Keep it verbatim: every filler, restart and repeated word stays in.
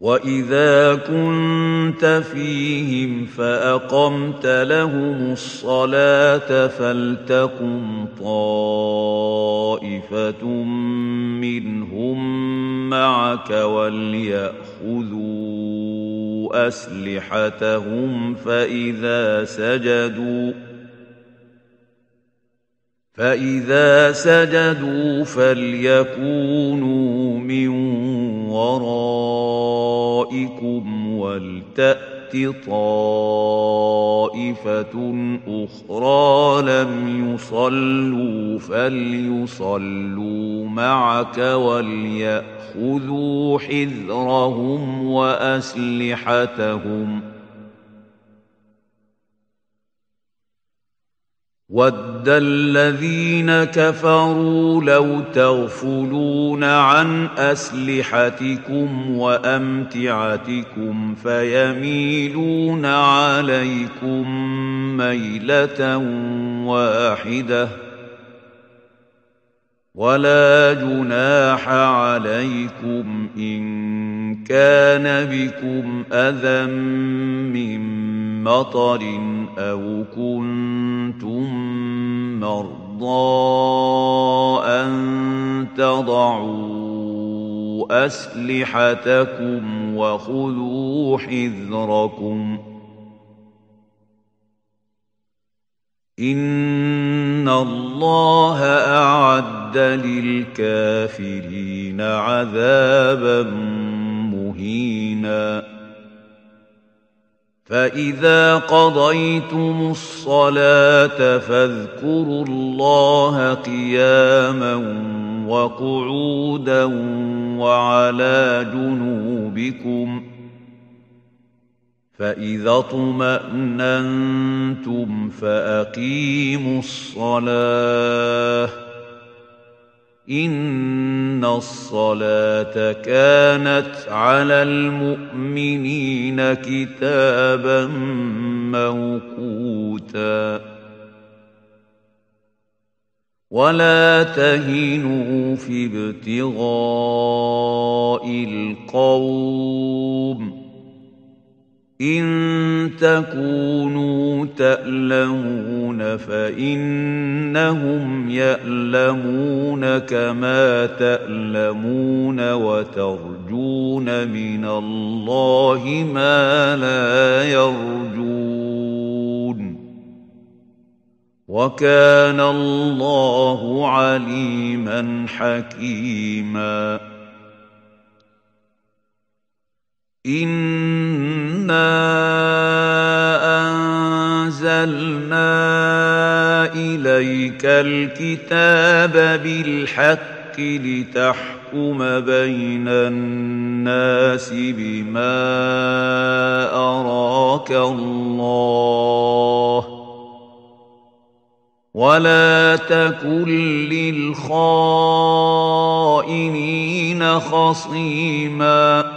وإذا كنت فيهم فأقمت لهم الصلاة فلتقم طائفة منهم معك وليأخذوا أسلحتهم فإذا سجدوا فإذا سجدوا فليكونوا من ورائكم ولتأت طائفة أخرى لم يصلوا فليصلوا معك وليأخذوا حذرهم وأسلحتهم وَدَّ الَّذِينَ كَفَرُوا لَوْ تَغْفُلُونَ عَنْ أَسْلِحَتِكُمْ وَأَمْتِعَتِكُمْ فَيَمِيلُونَ عَلَيْكُمْ مَيْلَةً وَاحِدَةً وَلَا جُنَاحَ عَلَيْكُمْ إِن كَانَ بِكُمْ أَذًى مِّن مطر أو كنتم مرضى أن تضعوا أسلحتكم وخذوا حذركم إن الله أعد للكافرين عذابا مهينا فإذا قضيتم الصلاة فاذكروا الله قياما وقعودا وعلى جنوبكم فإذا اطمأننتم فأقيموا الصلاة إن الصلاة كانت على المؤمنين كتابا موقوتا ولا تهنوا في ابتغاء القوم إن تكونوا تألمون فإنهم يألمون كما تألمون وترجون من الله ما لا يرجون وكان الله عليما حكيما إِنَّا أَنزَلْنَا إِلَيْكَ الْكِتَابَ بِالْحَقِّ لِتَحْكُمَ بَيْنَ النَّاسِ بِمَا أَرَاكَ اللَّهُ وَلَا تَكُن لِّلْخَائِنِينَ خَصِيمًا